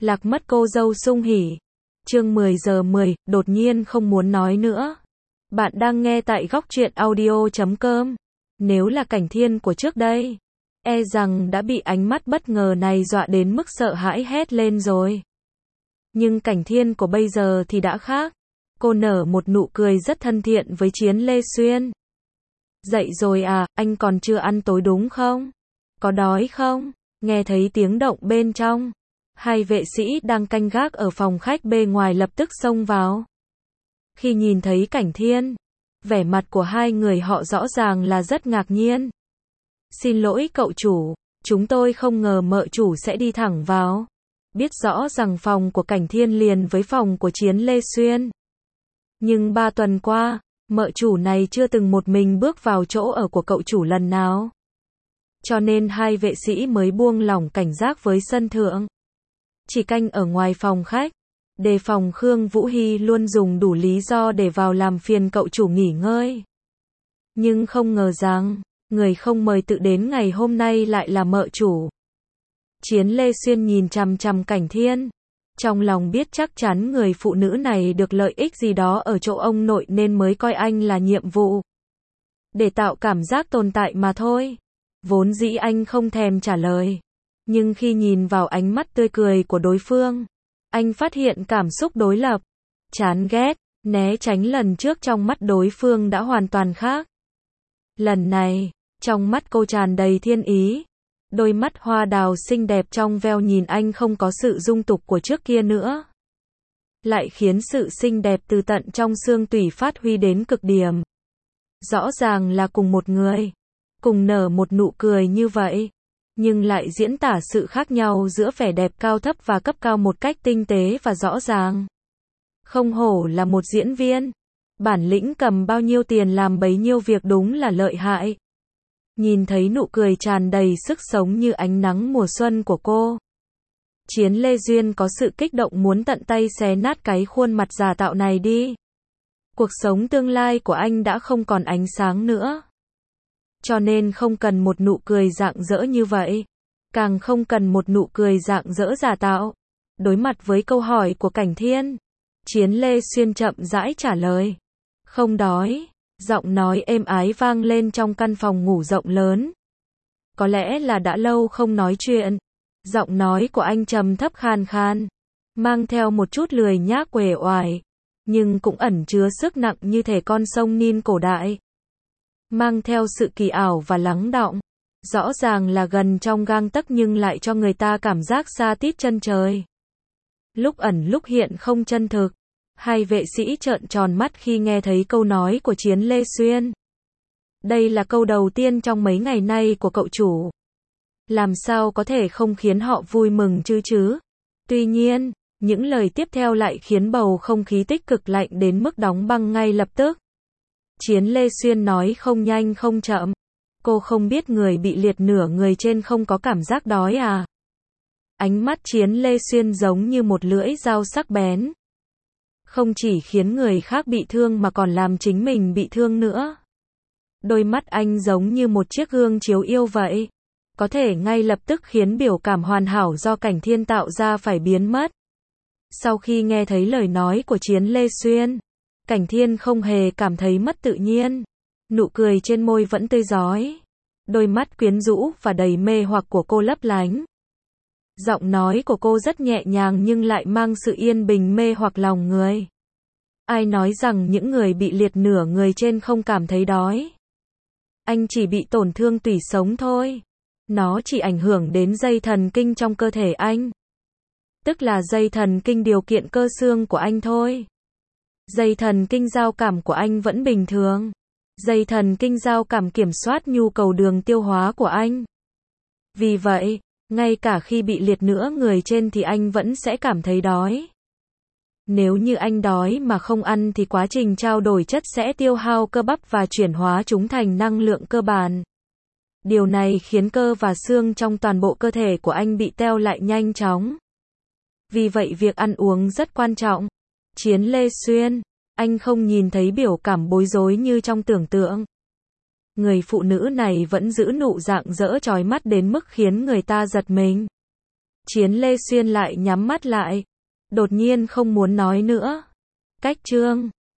Lạc mất cô dâu sung hỉ. Chương 10 giờ 10, đột nhiên không muốn nói nữa. Bạn đang nghe tại góc truyện audio.com. Nếu là Cảnh Thiên của trước đây, e rằng đã bị ánh mắt bất ngờ này dọa đến mức sợ hãi hét lên rồi. Nhưng Cảnh Thiên của bây giờ thì đã khác. Cô nở một nụ cười rất thân thiện với Chiến Lê Xuyên. Dậy rồi à, anh còn chưa ăn tối đúng không? Có đói không? Nghe thấy tiếng động bên trong. Hai vệ sĩ đang canh gác ở phòng khách bên ngoài lập tức xông vào. Khi nhìn thấy Cảnh Thiên, vẻ mặt của hai người họ rõ ràng là rất ngạc nhiên. Xin lỗi cậu chủ, chúng tôi không ngờ mợ chủ sẽ đi thẳng vào. Biết rõ rằng phòng của Cảnh Thiên liền với phòng của Chiến Lê Xuyên. Nhưng 3 tuần qua, mợ chủ này chưa từng một mình bước vào chỗ ở của cậu chủ lần nào. Cho nên hai vệ sĩ mới buông lỏng cảnh giác với sân thượng. Chỉ canh ở ngoài phòng khách, đề phòng Khương Vũ Hy luôn dùng đủ lý do để vào làm phiền cậu chủ nghỉ ngơi. Nhưng không ngờ rằng, người không mời tự đến ngày hôm nay lại là mợ chủ. Chiến Lê Xuyên nhìn chằm chằm Cảnh Thiên. Trong lòng biết chắc chắn người phụ nữ này được lợi ích gì đó ở chỗ ông nội nên mới coi anh là nhiệm vụ. Để tạo cảm giác tồn tại mà thôi. Vốn dĩ anh không thèm trả lời. Nhưng khi nhìn vào ánh mắt tươi cười của đối phương, anh phát hiện cảm xúc đối lập. Chán ghét, né tránh lần trước trong mắt đối phương đã hoàn toàn khác. Lần này, trong mắt cô tràn đầy thiên ý. Đôi mắt hoa đào xinh đẹp trong veo nhìn anh không có sự dung tục của trước kia nữa. Lại khiến sự xinh đẹp từ tận trong xương tủy phát huy đến cực điểm. Rõ ràng là cùng một người, cùng nở một nụ cười như vậy, nhưng lại diễn tả sự khác nhau giữa vẻ đẹp cao thấp và cấp cao một cách tinh tế và rõ ràng. Không hổ là một diễn viên. Bản lĩnh cầm bao nhiêu tiền làm bấy nhiêu việc đúng là lợi hại. Nhìn thấy nụ cười tràn đầy sức sống như ánh nắng mùa xuân của cô, Chiến Lê Duyên có sự kích động muốn tận tay xé nát cái khuôn mặt giả tạo này đi. Cuộc sống tương lai của anh đã không còn ánh sáng nữa. Cho nên không cần một nụ cười rạng rỡ như vậy. Càng không cần một nụ cười rạng rỡ giả tạo. Đối mặt với câu hỏi của Cảnh Thiên, Chiến Lê Xuyên chậm rãi trả lời. Không đói. Giọng nói êm ái vang lên trong căn phòng ngủ rộng lớn. Có lẽ là đã lâu không nói chuyện. Giọng nói của anh trầm thấp khan khan, mang theo một chút lười nhác uể oải, nhưng cũng ẩn chứa sức nặng như thể con sông Nin cổ đại. Mang theo sự kỳ ảo và lắng đọng. Rõ ràng là gần trong gang tấc nhưng lại cho người ta cảm giác xa tít chân trời. Lúc ẩn lúc hiện không chân thực. Hai vệ sĩ trợn tròn mắt khi nghe thấy câu nói của Chiến Lê Xuyên. Đây là câu đầu tiên trong mấy ngày nay của cậu chủ. Làm sao có thể không khiến họ vui mừng chứ? Tuy nhiên, những lời tiếp theo lại khiến bầu không khí tích cực lạnh đến mức đóng băng ngay lập tức. Chiến Lê Xuyên nói không nhanh không chậm. Cô không biết người bị liệt nửa người trên không có cảm giác đói à? Ánh mắt Chiến Lê Xuyên giống như một lưỡi dao sắc bén. Không chỉ khiến người khác bị thương mà còn làm chính mình bị thương nữa. Đôi mắt anh giống như một chiếc gương chiếu yêu vậy. Có thể ngay lập tức khiến biểu cảm hoàn hảo do Cảnh Thiên tạo ra phải biến mất. Sau khi nghe thấy lời nói của Chiến Lê Xuyên, Cảnh Thiên không hề cảm thấy mất tự nhiên. Nụ cười trên môi vẫn tươi rói. Đôi mắt quyến rũ và đầy mê hoặc của cô lấp lánh. Giọng nói của cô rất nhẹ nhàng nhưng lại mang sự yên bình mê hoặc lòng người. Ai nói rằng những người bị liệt nửa người trên không cảm thấy đói? Anh chỉ bị tổn thương tủy sống thôi. Nó chỉ ảnh hưởng đến dây thần kinh trong cơ thể anh. Tức là dây thần kinh điều kiện cơ xương của anh thôi. Dây thần kinh giao cảm của anh vẫn bình thường. Dây thần kinh giao cảm kiểm soát nhu cầu đường tiêu hóa của anh. Vì vậy, ngay cả khi bị liệt nửa người trên thì anh vẫn sẽ cảm thấy đói. Nếu như anh đói mà không ăn thì quá trình trao đổi chất sẽ tiêu hao cơ bắp và chuyển hóa chúng thành năng lượng cơ bản. Điều này khiến cơ và xương trong toàn bộ cơ thể của anh bị teo lại nhanh chóng. Vì vậy việc ăn uống rất quan trọng. Chiến Lê Xuyên, anh không nhìn thấy biểu cảm bối rối như trong tưởng tượng. Người phụ nữ này vẫn giữ nụ rạng rỡ chói mắt đến mức khiến người ta giật mình. Chiến Lê Xuyên lại nhắm mắt lại. Đột nhiên không muốn nói nữa. Cách chương